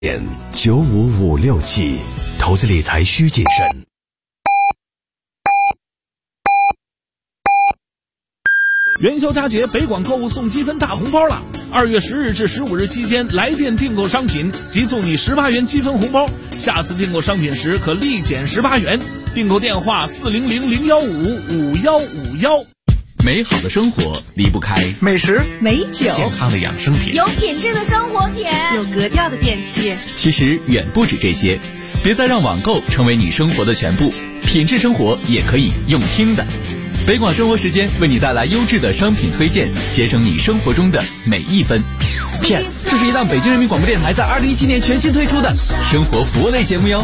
95567，投资理财需谨慎。 元宵佳节，北广购物送积分大红包了！2月10日至15日期间，来店订购商品即送你18元积分红包，下次订购商品时可立减18元。订购电话400-015-5151。 美好的生活离不开美食、 美酒、 健康的养生品， 有品质的生活品， 有格调的电器。 其实远不止这些，别再让网购成为你生活的全部，品质生活也可以用听的。北广生活时间为你带来优质的商品推荐，节省你生活中的每一分。PS， 这是一档北京人民广播电台在2017年全新推出的生活服务类节目哟。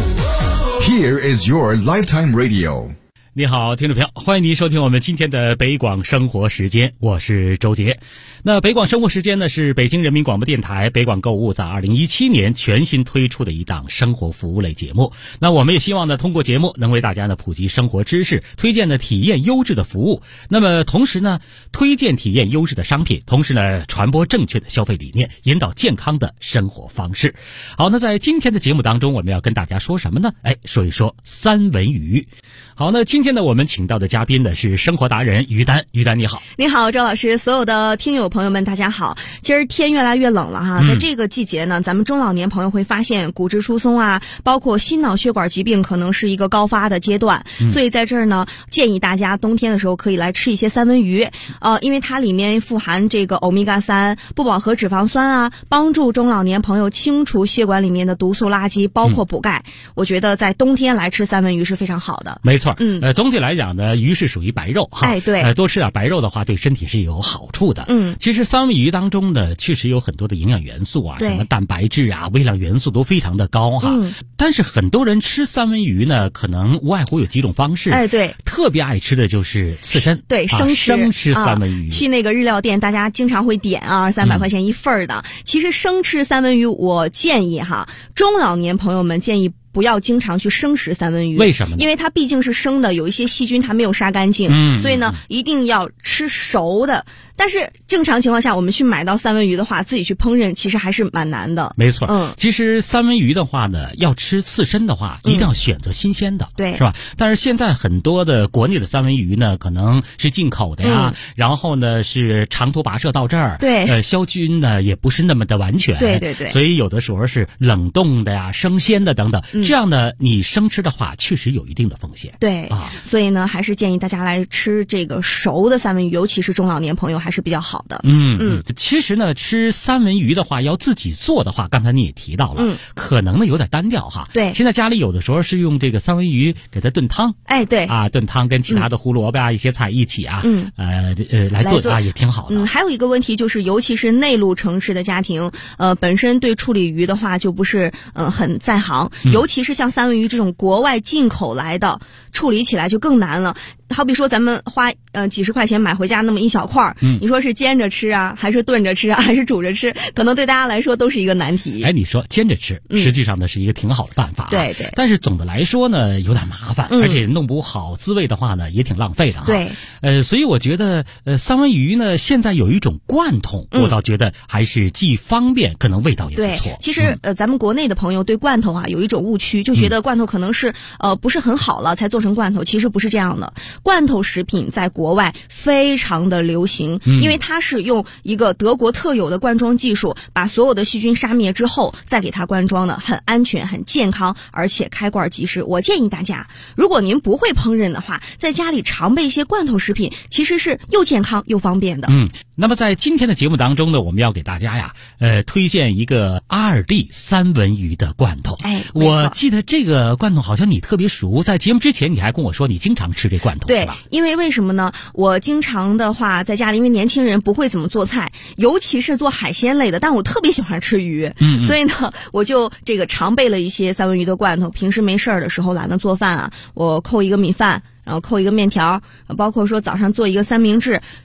Here is your lifetime radio。 你好，听众朋友，欢迎您收听我们今天的北广生活时间，我是周杰。那北广生活时间呢，是北京人民广播电台北广购物在2017年全新推出的一档生活服务类节目。那我们也希望呢，通过节目能为大家呢普及生活知识，推荐呢体验优质的服务。那么同时呢，推荐体验优质的商品，同时呢传播正确的消费理念，引导健康的生活方式。好，那在今天的节目当中，我们要跟大家说什么呢？说一说三文鱼。好，那今天呢，我们请到的嘉宾呢是生活达人于丹。于丹你好。 你好，周老师，所有的听友朋友们大家好。今儿天越来越冷了哈，在这个季节呢，咱们中老年朋友会发现骨质疏松啊，包括心脑血管疾病可能是一个高发的阶段，所以在这儿呢，建议大家冬天的时候可以来吃一些三文鱼，因为它里面富含这个欧米伽3不饱和脂肪酸啊，帮助中老年朋友清除血管里面的毒素垃圾，包括补钙。我觉得在冬天来吃三文鱼是非常好的。 没错。总体来讲呢，鱼是属于白肉哈。 对。 多吃点白肉的话，对身体是有好处的。其实三文鱼当中呢，确实有很多的营养元素啊，什么蛋白质啊、微量元素都非常的高哈。但是很多人吃三文鱼呢，可能无外乎有几种方式。 对。 特别爱吃的就是刺身。 对，生吃三文鱼。 去那个日料店，大家经常会点200-300块钱一份的。其实生吃三文鱼，我建议哈，中老年朋友们建议不要经常去生食三文鱼。 为什么呢？ 因为它毕竟是生的，有一些细菌它没有杀干净，所以呢一定要吃熟的。但是正常情况下，我们去买到三文鱼的话，自己去烹饪其实还是蛮难的。 没错。其实三文鱼的话呢，要吃刺身的话，一定要选择新鲜的， 对， 是吧？但是现在很多的国内的三文鱼呢，可能是进口的呀，然后呢是长途跋涉到这儿， 对， 消菌呢也不是那么的完全， 对， 所以有的时候是冷冻的呀、生鲜的等等，这样呢你生吃的话，确实有一定的风险。 对所以呢，还是建议大家来吃这个熟的三文鱼，尤其是中老年朋友还是比较好的。 其实呢，吃三文鱼的话，要自己做的话，刚才你也提到了，可能呢有点单调哈。 对， 现在家里有的时候是用这个三文鱼给它炖汤。 对炖汤跟其他的胡萝卜啊、一些菜一起啊，来炖啊，也挺好的。 还有一个问题就是，尤其是内陆城市的家庭，本身对处理鱼的话就不是很在行，尤其是像三文鱼这种国外进口来的，处理起来就更难了。好比说咱们花几十块钱买回家那么一小块你说是煎着吃啊，还是炖着吃啊，还是煮着吃，可能对大家来说都是一个难题。 你说煎着吃，实际上呢是一个挺好的办法。 对。 但是总的来说呢，有点麻烦，而且弄不好滋味的话呢，也挺浪费的哈。 对。 所以我觉得三文鱼呢，现在有一种罐头，我倒觉得还是既方便，可能味道也不错。 对，其实咱们国内的朋友对罐头有一种误区，就觉得罐头可能是不是很好了才做成罐头，其实不是这样的。罐头食品在国外非常的流行，因为它是用一个德国特有的罐装技术，把所有的细菌杀灭之后再给它罐装的，很安全、很健康，而且开罐即食。我建议大家，如果您不会烹饪的话，在家里常备一些罐头食品，其实是又健康又方便的。 那么在今天的节目当中呢，我们要给大家呀，推荐一个2D 三文鱼的罐头。我记得这个罐头好像你特别熟，在节目之前你还跟我说你经常吃这罐头， 对， 是吧？ 因为为什么呢？我经常的话在家里，因为年轻人不会怎么做菜，尤其是做海鲜类的，但我特别喜欢吃鱼，所以呢，我就这个常备了一些三文鱼的罐头。平时没事儿的时候懒得做饭我扣一个米饭，然后扣一个面条，包括说早上做一个三明治。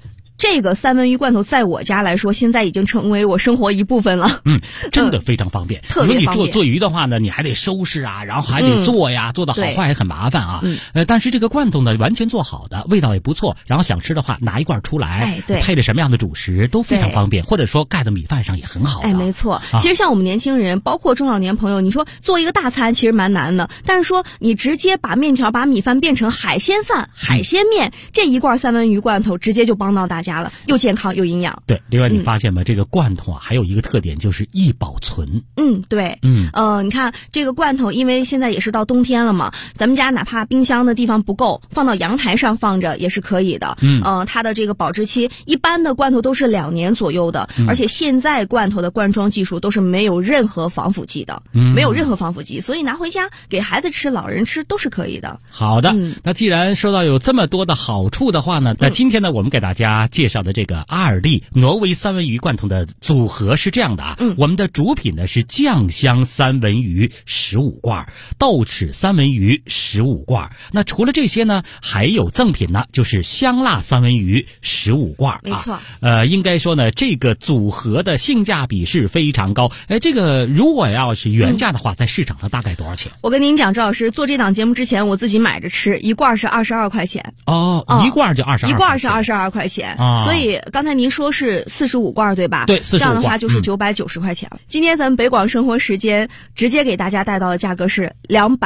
这个三文鱼罐头在我家来说，现在已经成为我生活一部分了。 真的非常方便。 特别方便。 你做鱼的话呢，你还得收拾啊，然后还得做呀，做的好坏也很麻烦啊。但是这个罐头呢，完全做好的，味道也不错。然后想吃的话，拿一罐出来，配着什么样的主食都非常方便，或者说盖到米饭上也很好。 没错。其实像我们年轻人，包括中老年朋友，你说做一个大餐其实蛮难的，但是说你直接把面条、把米饭变成海鲜饭、海鲜面，这一罐三文鱼罐头直接就帮到大家了，又健康又营养。 对，另外你发现吗？这个罐头啊，还有一个特点就是易保存。 对。你看这个罐头，因为现在也是到冬天了嘛，咱们家哪怕冰箱的地方不够，放到阳台上放着也是可以的。它的这个保质期，一般的罐头都是2年左右的，而且现在罐头的罐装技术都是没有任何防腐剂的，没有任何防腐剂，所以拿回家给孩子吃、老人吃都是可以的。 好的，那既然说到有这么多的好处的话呢，那今天呢，我们给大家介绍的这个阿尔利挪威三文鱼罐头的组合是这样的啊。我们的主品呢是酱香三文鱼15罐，豆豉三文鱼15罐。那除了这些呢，还有赠品呢，就是香辣三文鱼15罐。 没错。 应该说呢，这个组合的性价比是非常高。这个如果要是原价的话，在市场上大概多少钱？ 我跟您讲，赵老师做这档节目之前，我自己买着吃，一罐是22块钱。 一罐就22， 一罐是22块钱。所以刚才您说是45罐对吧？ 对，45罐。 这样的话就是990块钱了。今天咱们北广生活时间直接给大家带到的价格是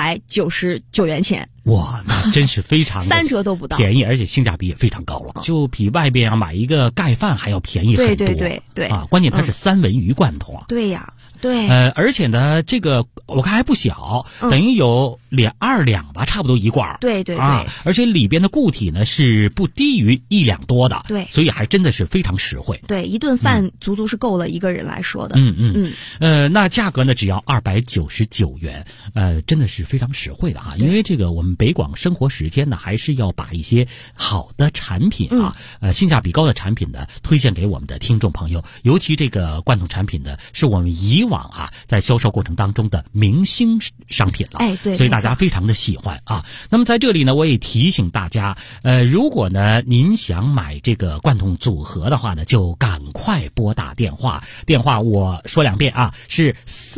299元钱。 哇，那真是非常 3折都不到， 便宜，而且性价比也非常高了，就比外边买一个盖饭还要便宜很多。 对关键它是三文鱼罐头啊。 对呀。对， 而且呢，这个我看还不小，等于有2两吧，差不多一罐。 对， 而且里边的固体呢是不低于1两多的。 对， 所以还真的是非常实惠。 对，一顿饭足足是够了一个人来说的。 那价格呢只要299元，真的是非常实惠的哈。因为这个我们北广生活时间呢，还是要把一些好的产品啊，性价比高的产品呢，推荐给我们的听众朋友。尤其这个罐头产品呢，是我们以往啊在销售过程当中的明星商品了。 对， 所以大家非常的喜欢啊。那么在这里呢，我也提醒大家，如果呢您想买这个罐头组合的话呢，就赶快拨打电话我说2遍啊，是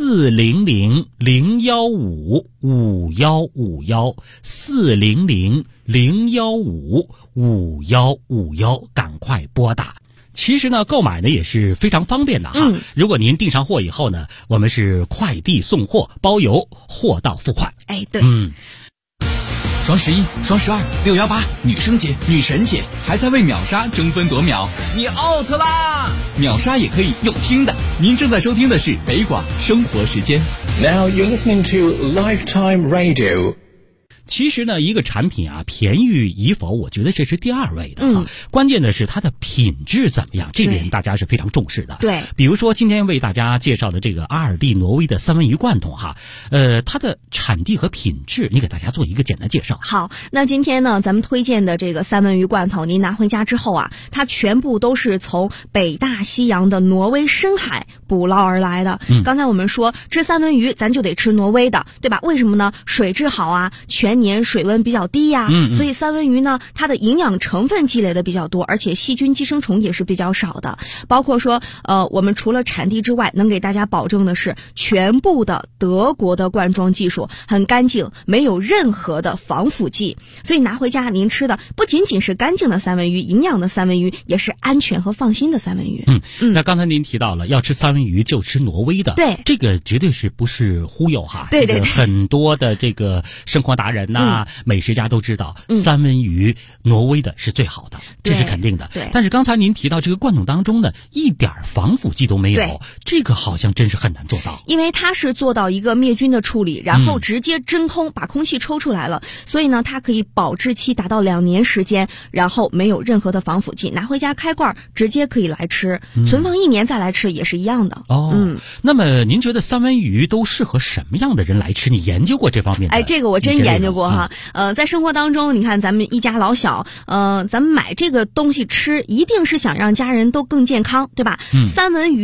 400-015-5151，400-015-5151，赶快拨打。其实呢，购买呢也是非常方便的哈。如果您订上货以后呢，我们是快递送货，包邮，货到付款。 对。 双11、双12、618，女生节、女神节，还在为秒杀争分夺秒，你 out 啦！秒杀也可以用听的。您正在收听的是北广生活时间。 Now you're listening to Lifetime Radio。 其实呢，一个产品啊，便宜与否，我觉得这是第2位的关键的是它的品质怎么样，这点大家是非常重视的。 对， 比如说今天为大家介绍的这个阿尔利挪威的三文鱼罐头哈，它的产地和品质，你给大家做一个简单介绍。 好，那今天呢，咱们推荐的这个三文鱼罐头，您拿回家之后啊，它全部都是从北大西洋的挪威深海捕捞而来的。刚才我们说吃三文鱼，咱就得吃挪威的，对吧？为什么呢？水质好啊，全年水温比较低呀，所以三文鱼呢，它的营养成分积累的比较多，而且细菌寄生虫也是比较少的。包括说我们除了产地之外，能给大家保证的是全部的德国的罐装技术，很干净，没有任何的防腐剂，所以拿回家您吃的不仅仅是干净的三文鱼，营养的三文鱼，也是安全和放心的三文鱼。 那刚才您提到了要吃三文鱼就吃挪威的， 对， 这个绝对是不是忽悠哈？ 对， 很多的这个生活达人呐、美食家都知道，三文鱼挪威的是最好的，这是肯定的。 对。 但是刚才您提到这个罐头当中呢，一点防腐剂都没有，这个好像真是很难做到。 因为它是做到一个灭菌的处理，然后直接真空把空气抽出来了，所以呢，它可以保质期达到2年时间，然后没有任何的防腐剂，拿回家开罐直接可以来吃，存放1年再来吃也是一样的。 那么您觉得三文鱼都适合什么样的人来吃？你研究过这方面的？ 这个我真研究过哈。在生活当中，你看咱们一家老小，咱们买这个东西吃，一定是想让家人都更健康，对吧？三文鱼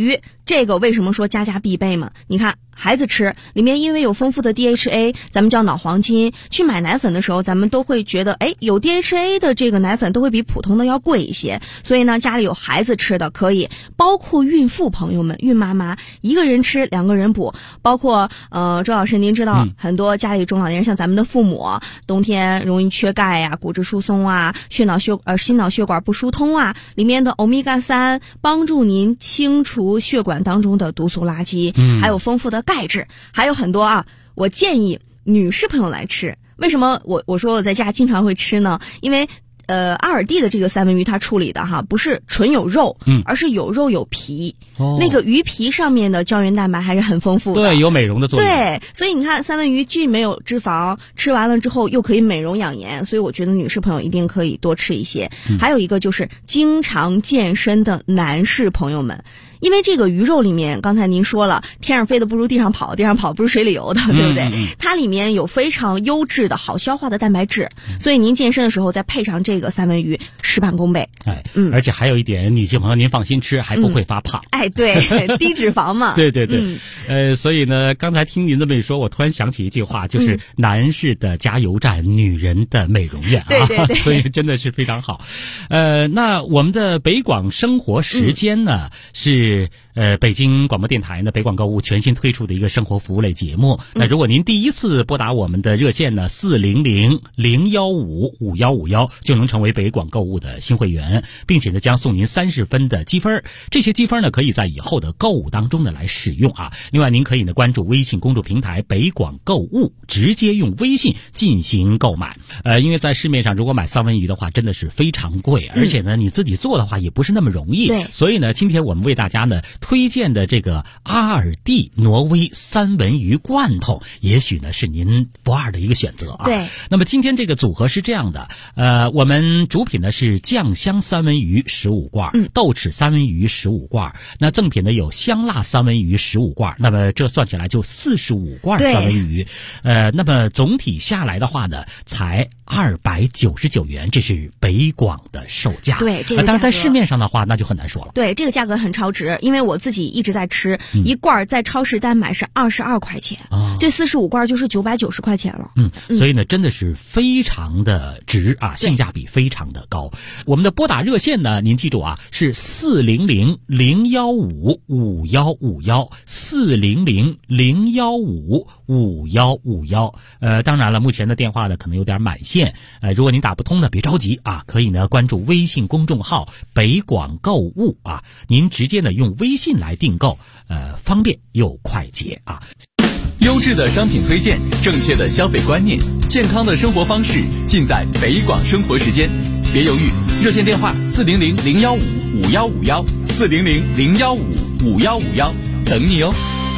这个为什么说家家必备嘛？你看孩子吃，里面因为有丰富的 DHA， 咱们叫脑黄金。去买奶粉的时候，咱们都会觉得，有 DHA 的这个奶粉都会比普通的要贵一些。所以呢，家里有孩子吃的可以，包括孕妇朋友们、孕妈妈，一个人吃2个人补。包括周老师您知道，很多家里中老年人，像咱们的父母，冬天容易缺钙呀、骨质疏松啊、心脑血管不疏通啊，里面的欧米伽3帮助您清除血管当中的毒素垃圾，还有丰富的钙质，还有很多啊。我建议女士朋友来吃。为什么我说我在家经常会吃呢？因为阿尔蒂的这个三文鱼它处理的不是纯有肉，而是有肉有皮。那个鱼皮上面的胶原蛋白还是很丰富的， 对，有美容的作用。 对，所以你看三文鱼既没有脂肪，吃完了之后又可以美容养颜，所以我觉得女士朋友一定可以多吃一些。还有一个就是经常健身的男士朋友们。因为这个鱼肉里面，刚才您说了，天上飞的不如地上跑，地上跑不如水里游的，对不对？它里面有非常优质的好消化的蛋白质，所以您健身的时候再配上这个三文鱼，事半功倍。 而且还有一点，女性朋友您放心吃，还不会发胖。 对，低脂肪嘛。 对对对。所以呢，刚才听您这么一说，我突然想起一句话，就是男士的加油站，女人的美容院啊。 对对对。 所以真的是非常好。那我们的北广生活时间呢，是北京广播电台呢北广购物全新推出的一个生活服务类节目。那如果您第一次拨打我们的热线呢400-015-5151，就能成为北广购物的新会员，并且呢将送您30分的积分。这些积分呢可以在以后的购物当中呢来使用啊。另外您可以呢关注微信公众平台北广购物，直接用微信进行购买。因为在市面上如果买三文鱼的话真的是非常贵，而且呢你自己做的话也不是那么容易。 对， 所以呢今天我们为大家呢推荐的这个阿尔蒂挪威三文鱼罐头，也许呢是您不二的一个选择啊。 对。 那么今天这个组合是这样的，我们主品呢是酱香三文鱼15罐，豆豉三文鱼15罐，那赠品呢有香辣三文鱼15罐，那么这算起来就45罐三文鱼。那么总体下来的话呢，才299元，这是北广的售价。 对，这个当然在市面上的话那就很难说了。 对，这个价格很超值，因为我自己一直在吃，一罐在超市单买是22块钱，这45罐就是990块钱了。 所以呢真的是非常的值啊，性价比非常的高。我们的拨打热线呢，您记住啊，是400-015-5151 400-015-5151。当然了，目前的电话呢可能有点满线，如果您打不通呢别着急啊，可以呢关注微信公众号北广购物啊，您直接呢用微信来订购，方便又快捷啊。 优质的商品推荐，正确的消费观念，健康的生活方式，尽在北广生活时间。别犹豫，热线电话400-015-5151 400-015-5151，等你哦。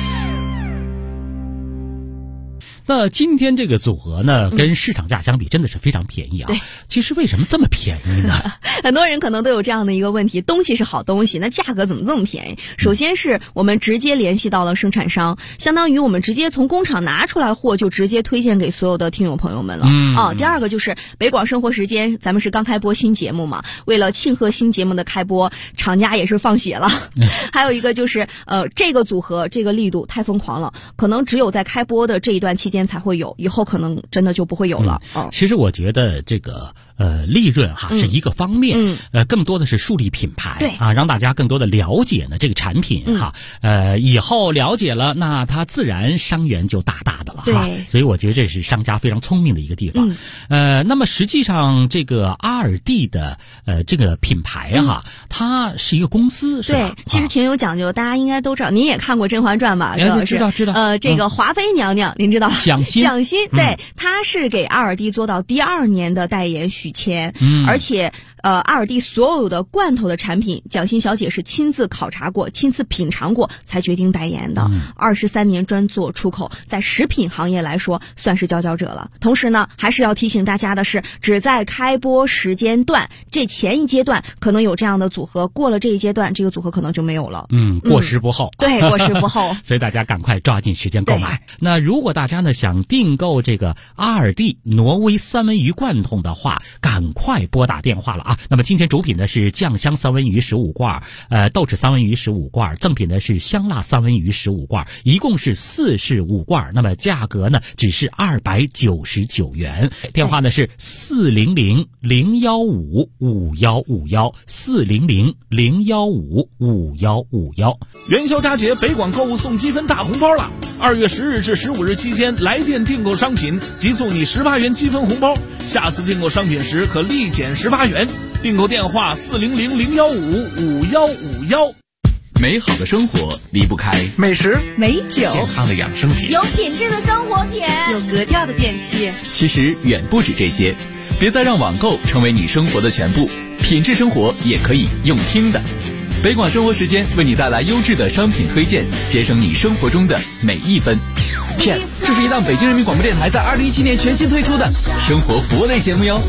那今天这个组合呢，跟市场价相比真的是非常便宜啊。 对， 其实为什么这么便宜呢？ 很多人可能都有这样的一个问题，东西是好东西，那价格怎么这么便宜？首先是我们直接联系到了生产商，相当于我们直接从工厂拿出来货，就直接推荐给所有的听友朋友们了。第二个就是北广生活时间，咱们是刚开播新节目嘛，为了庆贺新节目的开播，厂家也是放血了。还有一个就是这个组合这个力度太疯狂了，可能只有在开播的这一段期间才会有，以后可能真的就不会有了。 其实我觉得这个利润是一个方面，更多的是树立品牌， 对啊，让大家更多的了解呢这个产品以后了解了，那它自然商源就大大的了哈。所以我觉得这是商家非常聪明的一个地方。那么实际上这个阿尔蒂的这个品牌它是一个公司，是吧？ 对，其实挺有讲究，大家应该都知道，您也看过《甄嬛传》吧？ 知道。 这个华妃娘娘，您知道？ 蒋欣， 对，她是给阿尔蒂做到第2年的代言许签，而且阿尔蒂所有的罐头的产品，蒋欣小姐是亲自考察过、亲自品尝过才决定代言的。23年专做出口，在食品行业来说算是佼佼者了。同时呢，还是要提醒大家的是，只在开播时间段，这前一阶段可能有这样的组合，过了这一阶段，这个组合可能就没有了。 过时不候。 对，过时不候。 所以大家赶快抓紧时间购买。那如果大家呢想订购这个阿尔蒂挪威三文鱼罐头的话，赶快拨打电话了啊。那么今天主品呢是酱香三文鱼15罐，豆豉三文鱼15罐，赠品呢是香辣三文鱼15罐，一共是45罐。那么价格呢只是299元。电话呢是400-015-5151，400-015-5151。 元宵佳节北广购物送积分大红包了！2月10日至15日期间，来电订购商品即送你18元积分红包，下次订购商品时可立减18元。订购电话400-015-5151。 美好的生活离不开美食、 美酒、 健康的养生品， 有品质的生活品， 有格调的电器。 其实远不止这些，别再让网购成为你生活的全部，品质生活也可以用听的。北广生活时间为你带来优质的商品推荐，节省你生活中的每一分。骗，这是一档北京人民广播电台在2017年全新推出的生活服务类节目哟。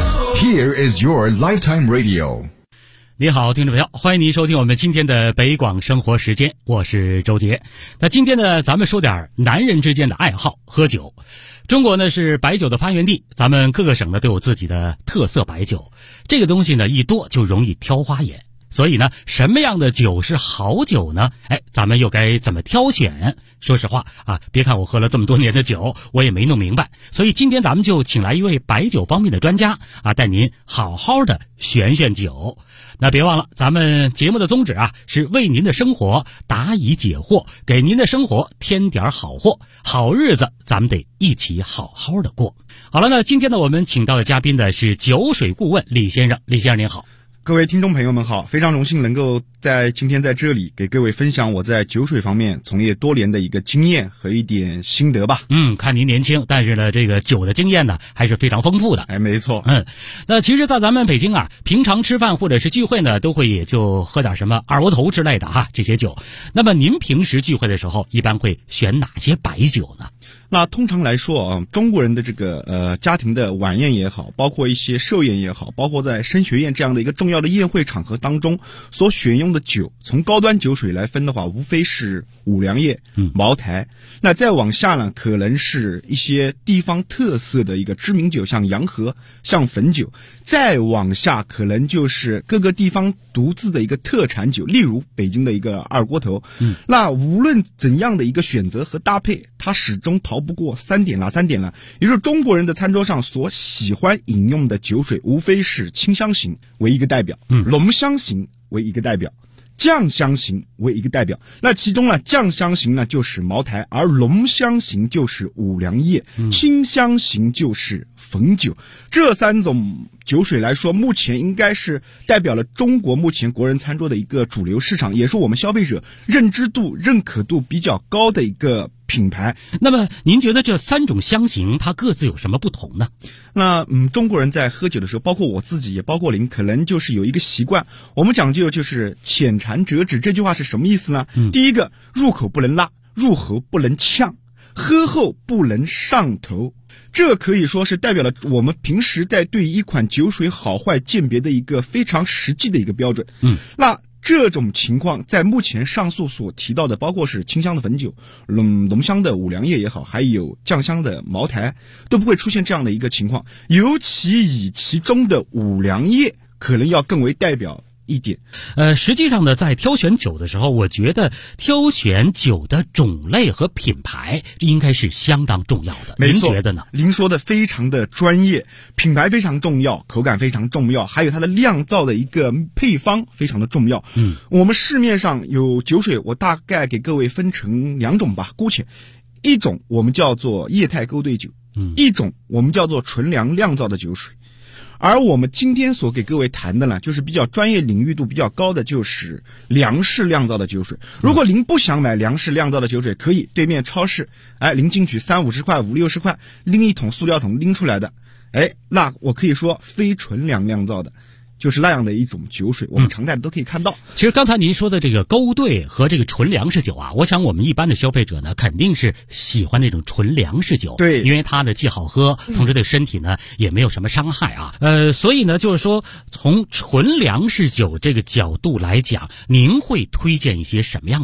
Here is your lifetime radio. 你好，听众朋友，欢迎您收听我们今天的北广生活时间，我是周杰。那今天呢，咱们说点男人之间的爱好，喝酒。中国呢是白酒的发源地，咱们各个省呢都有自己的特色白酒。这个东西呢一多就容易挑花眼，所以呢什么样的酒是好酒呢？咱们又该怎么挑选？说实话啊，别看我喝了这么多年的酒，我也没弄明白。所以今天咱们就请来一位白酒方面的专家啊，带您好好的选酒。那别忘了，咱们节目的宗旨啊，是为您的生活答疑解惑，给您的生活添点好货。好日子咱们得一起好好的过。好了，那今天呢，我们请到的嘉宾呢是酒水顾问李先生。李先生您好。 各位听众朋友们好，非常荣幸能够今天在这里给各位分享我在酒水方面从业多年的一个经验和一点心得吧。 看您年轻，但是呢这个酒的经验呢还是非常丰富的。 没错。 那其实在咱们北京啊，平常吃饭或者是聚会呢，都会也就喝点什么二锅头之类的哈，这些酒。那么您平时聚会的时候一般会选哪些白酒呢？ 那通常来说啊，中国人的这个家庭的晚宴也好，包括一些寿宴也好，包括在升学宴这样的一个重要的宴会场合当中所选用的酒，从高端酒水来分的话，无非是五粮液、茅台。那再往下呢，可能是一些地方特色的一个知名酒，像洋河、像汾酒。再往下可能就是各个地方独自的一个特产酒，例如北京的一个二锅头。那无论怎样的一个选择和搭配，它始终逃不过3点，哪3点呢？也就是中国人的餐桌上所喜欢饮用的酒水，无非是清香型为一个代表，浓香型为一个代表，酱香型为一个代表。那其中呢，酱香型呢就是茅台，而浓香型就是五粮液，清香型就是汾酒。这3种酒水来说，目前应该是代表了中国目前国人餐桌的一个主流市场，也是我们消费者认知度、认可度比较高的一个品牌。 那么您觉得这3种香型它各自有什么不同呢？ 那中国人在喝酒的时候，包括我自己也包括您，可能就是有一个习惯，我们讲究就是浅尝辄止。这句话是什么意思呢？第一个，入口不能辣，入喉不能呛，喝后不能上头。这可以说是代表了我们平时在对一款酒水好坏鉴别的一个非常实际的一个标准。那这种情况在目前上述所提到的，包括是清香的汾酒、浓香的五粮液也好，还有酱香的茅台，都不会出现这样的一个情况。尤其以其中的五粮液可能要更为代表一点。 实际上呢，在挑选酒的时候，我觉得挑选酒的种类和品牌应该是相当重要的。您觉得呢？ 您说的非常的专业，品牌非常重要，口感非常重要，还有它的酿造的一个配方非常的重要。我们市面上有酒水，我大概给各位分成2种吧，姑且一种我们叫做液态勾兑酒，一种我们叫做纯粮酿造的酒水。而我们今天所给各位谈的呢，就是比较专业领域度比较高的，就是粮食酿造的酒水。如果您不想买粮食酿造的酒水，可以对面超市，您进去30-50块、50-60块，拎一桶塑料桶拎出来的，那我可以说非纯粮酿造的，就是那样的一种酒水，我们常态都可以看到。 其实刚才您说的这个勾兑和这个纯粮食酒啊，我想我们一般的消费者呢，肯定是喜欢那种纯粮食酒， 对， 因为它呢既好喝，同时对身体呢也没有什么伤害啊。所以呢，就是说从纯粮食酒这个角度来讲，您会推荐一些什么样的酒？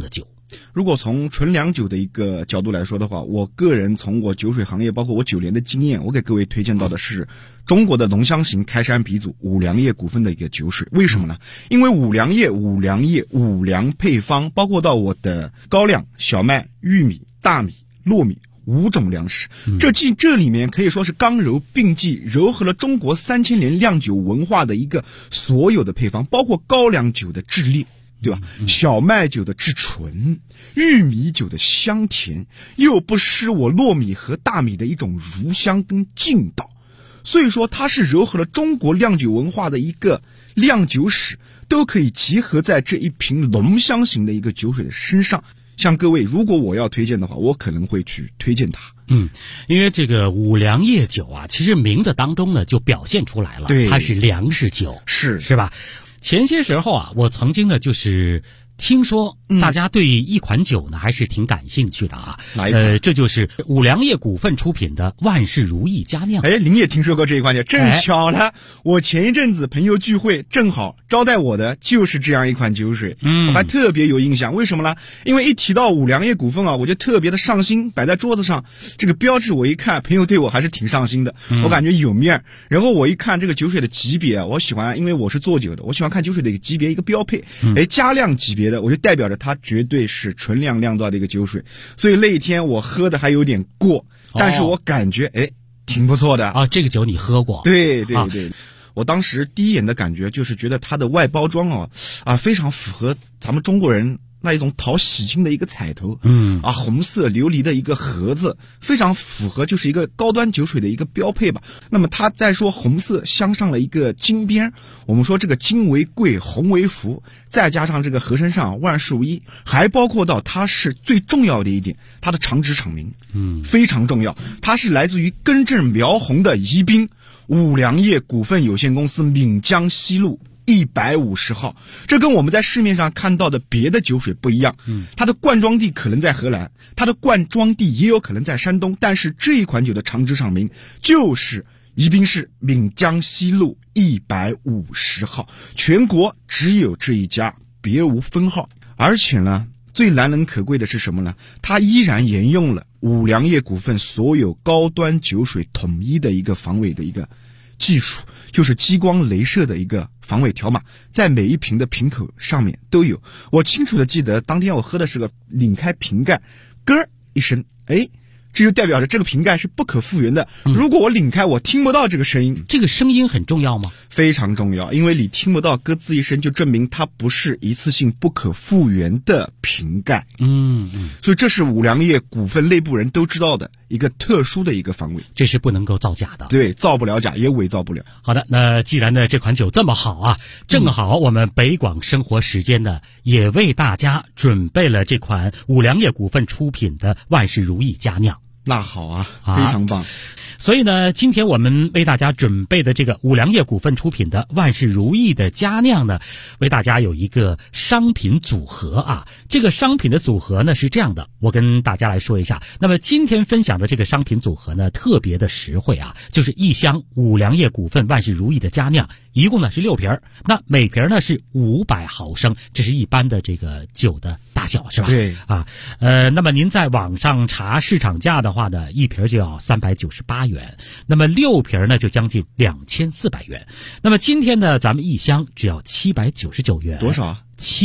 如果从纯粮酒的一个角度来说的话，我个人从我酒水行业包括我9年的经验，我给各位推荐到的是中国的浓香型开山鼻祖五粮液股份的一个酒水。为什么呢？因为五粮液、五粮配方，包括到我的高粱、小麦、玉米、大米、糯米5种粮食，这里面可以说是刚柔并济，糅合了中国3000年酿酒文化的一个所有的配方，包括高粱酒的质烈，对吧？小麦酒的质纯，玉米酒的香甜，又不失我糯米和大米的一种乳香跟劲道。所以说它是糅合了中国酿酒文化的一个酿酒史，都可以集合在这一瓶浓香型的一个酒水的身上。像各位，如果我要推荐的话，我可能会去推荐它。 因为这个五粮液酒啊，其实名字当中呢就表现出来了，它是粮食酒，是吧？前些时候啊，我曾经呢就是听说大家对一款酒呢还是挺感兴趣的啊。 哪一款？ 这就是五粮液股份出品的万事如意佳酿。 您也听说过这一款酒？正巧了，我前一阵子朋友聚会，正好招待我的就是这样一款酒水。我还特别有印象。为什么呢？因为一提到五粮液股份啊，我就特别的上心，摆在桌子上这个标志，我一看，朋友对我还是挺上心的，我感觉有面。然后我一看这个酒水的级别啊，我喜欢，因为我是做酒的，我喜欢看酒水的一个级别一个标配。佳酿级别的，我就代表着它绝对是纯粮酿造的一个酒水，所以那一天我喝的还有点过，但是我感觉挺不错的啊。这个酒你喝过？ 对，我当时第一眼的感觉就是觉得它的外包装非常符合咱们中国人那一种讨喜庆的一个彩头，红色琉璃的一个盒子，非常符合就是一个高端酒水的一个标配吧。那么它再说红色镶上了一个金边，我们说这个金为贵，红为福，再加上这个盒身上万事如意，还包括到它是最重要的一点，它的厂址厂名，非常重要，它是来自于根正苗红的宜宾五粮液股份有限公司闽江西路150号，这跟我们在市面上看到的别的酒水不一样。它的灌装地可能在荷兰，它的灌装地也有可能在山东，但是这一款酒的厂址厂名就是宜宾市闽江西路150号，全国只有这一家，别无分号。而且呢，最难能可贵的是什么呢？它依然沿用了五粮液股份所有高端酒水统一的一个防伪的一个技术，就是激光雷射的一个防伪条码，在每一瓶的瓶口上面都有。我清楚的记得当天我喝的是个拧开瓶盖，咯一声，这就代表着这个瓶盖是不可复原的。如果我拧开，我听不到这个声音。 这个声音很重要吗？ 非常重要，因为你听不到咯吱一声，就证明它不是一次性不可复原的瓶盖。所以这是五粮液股份内部人都知道的一个特殊的一个防伪， 这是不能够造假的。 对，造不了假，也伪造不了。 好的，那既然呢这款酒这么好啊，正好我们北广生活时间呢也为大家准备了这款五粮液股份出品的万事如意佳酿。 那好啊，非常棒。 所以呢，今天我们为大家准备的这个五粮液股份出品的万事如意的佳酿呢，为大家有一个商品组合啊。这个商品的组合呢是这样的，我跟大家来说一下。那么今天分享的这个商品组合呢，特别的实惠啊，就是一箱五粮液股份万事如意的佳酿，一共呢是6瓶，那每瓶呢是500毫升，这是一般的这个酒的大小，是吧？ 对啊，那么您在网上查市场价的话呢，一瓶就要398元，那么6瓶呢就将近2400元。那么今天呢，咱们一箱只要799元。 多少啊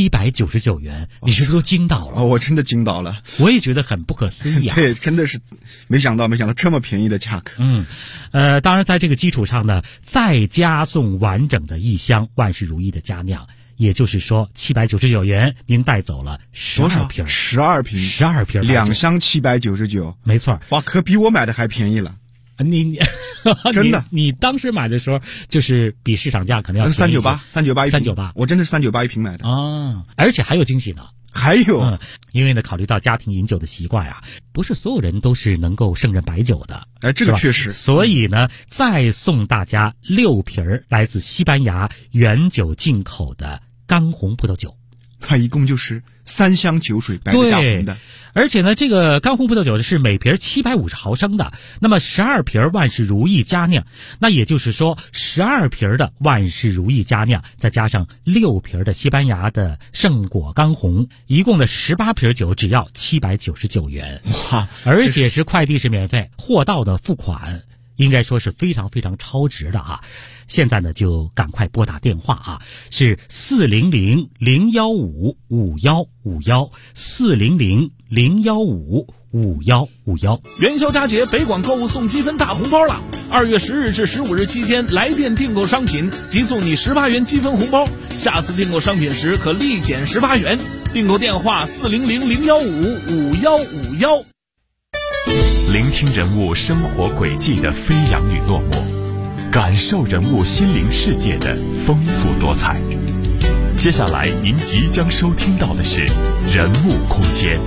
？799元，你是不是都惊到了？ 我真的惊到了， 我也觉得很不可思议啊！ 对，真的是没想到这么便宜的价格。 当然在这个基础上呢，再加送完整的一箱万事如意的佳酿，也就是说799元，您带走了12瓶 ，12瓶 ，12瓶 ，2箱799， 没错。 哇，可比我买的还便宜了。 你真的，你当时买的时候就是比市场价可能要 398，我真的是398一瓶买的啊！而且还有惊喜呢， 还有， 因为呢，考虑到家庭饮酒的习惯啊，不是所有人都是能够胜任白酒的， 这个确实。 所以呢，再送大家6瓶来自西班牙原酒进口的干红葡萄酒。 它一共就是3箱酒水白的加红的。 而且呢，这个干红葡萄酒是每瓶750毫升的，那么12瓶万事如意佳酿，那也就是说12瓶的万事如意佳酿，再加上6瓶的西班牙的圣果干红，一共的18瓶酒只要799元。 哇！ 而且是快递是免费，货到的付款。应该说是非常非常超值的哈，现在呢就赶快拨打电话啊，是400-015-5151，400-015-5151。 元宵佳节北广购物送积分大红包了！2月10日至15日期间，来电订购商品即送你18元积分红包，下次订购商品时可立减18元。订购电话400-015-5151。 聆听人物生活轨迹的飞扬与落寞，感受人物心灵世界的丰富多彩。接下来您即将收听到的是人物空间。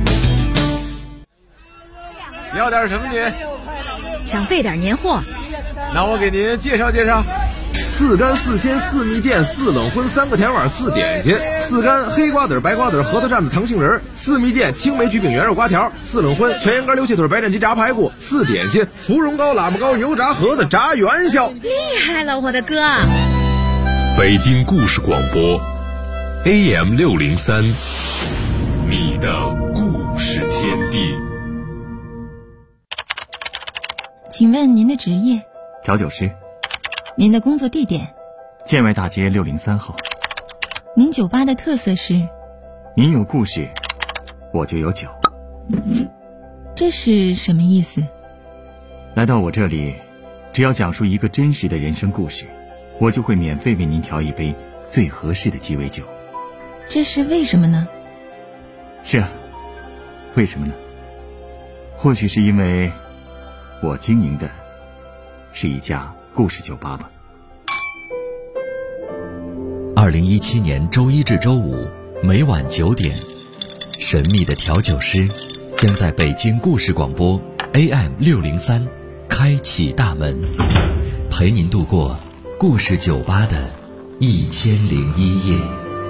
要点什么您？ 想备点年货。 那我给您介绍介绍。4干4鲜4蜜饯4冷荤3个甜碗4点心，4干黑瓜子白瓜子核桃蘸子糖杏仁，4蜜饯青梅橘饼圆肉瓜条，4冷荤全羊肝溜蟹腿白斩鸡炸排骨，4点心芙蓉糕喇嘛糕油炸盒子炸元宵。 厉害了，我的哥！ 北京故事广播 AM603，你的故事天地。 请问您的职业？ 调酒师。 您的工作地点？ 建外大街603号。 您酒吧的特色是？ 您有故事，我就有酒。 这是什么意思？ 来到我这里，只要讲述一个真实的人生故事，我就会免费为您调一杯最合适的鸡尾酒。 这是为什么呢？ 是啊，为什么呢？或许是因为我经营的是一家故事酒吧吧。 2017年周一至周五每晚9点，神秘的调酒师将在北京故事广播 AM603开启大门，陪您度过故事酒吧的1001夜。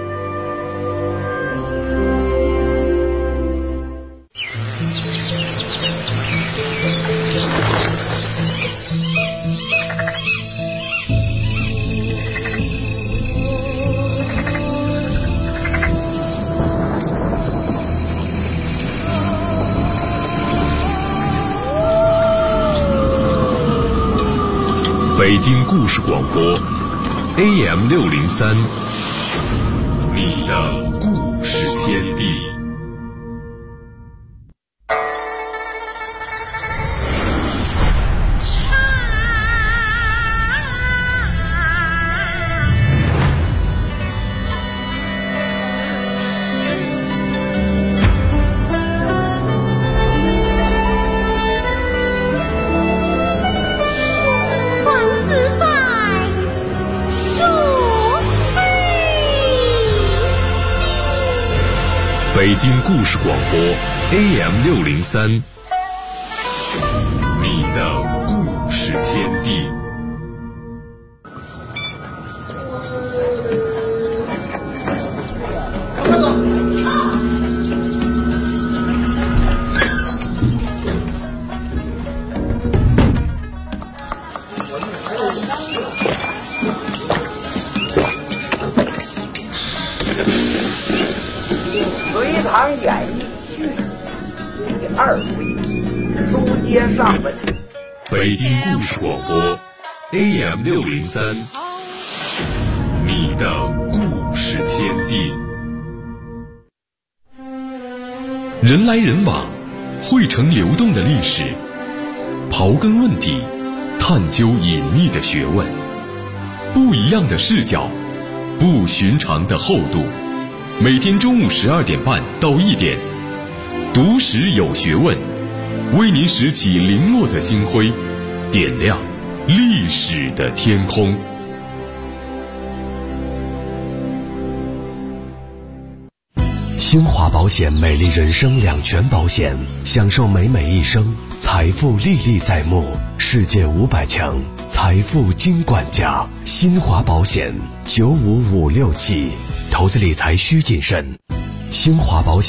北京故事广播 AM603，你的故事天地。北京故事广播 AM603，你的故事天地。 隋唐演义第2回，书接上文。 北京故事广播 AM603，你的故事天地。人来人往，汇成流动的历史，刨根问底，探究隐秘的学问，不一样的视角，不寻常的厚度。每天中午12点半到1点，读史有学问，为您拾起零落的星辉，点亮历史的天空。 新华保险美丽人生两全保险，享受美美一生，财富历历在目，世界500强，财富金管家。新华保险95567，投资理财需谨慎。新华保险。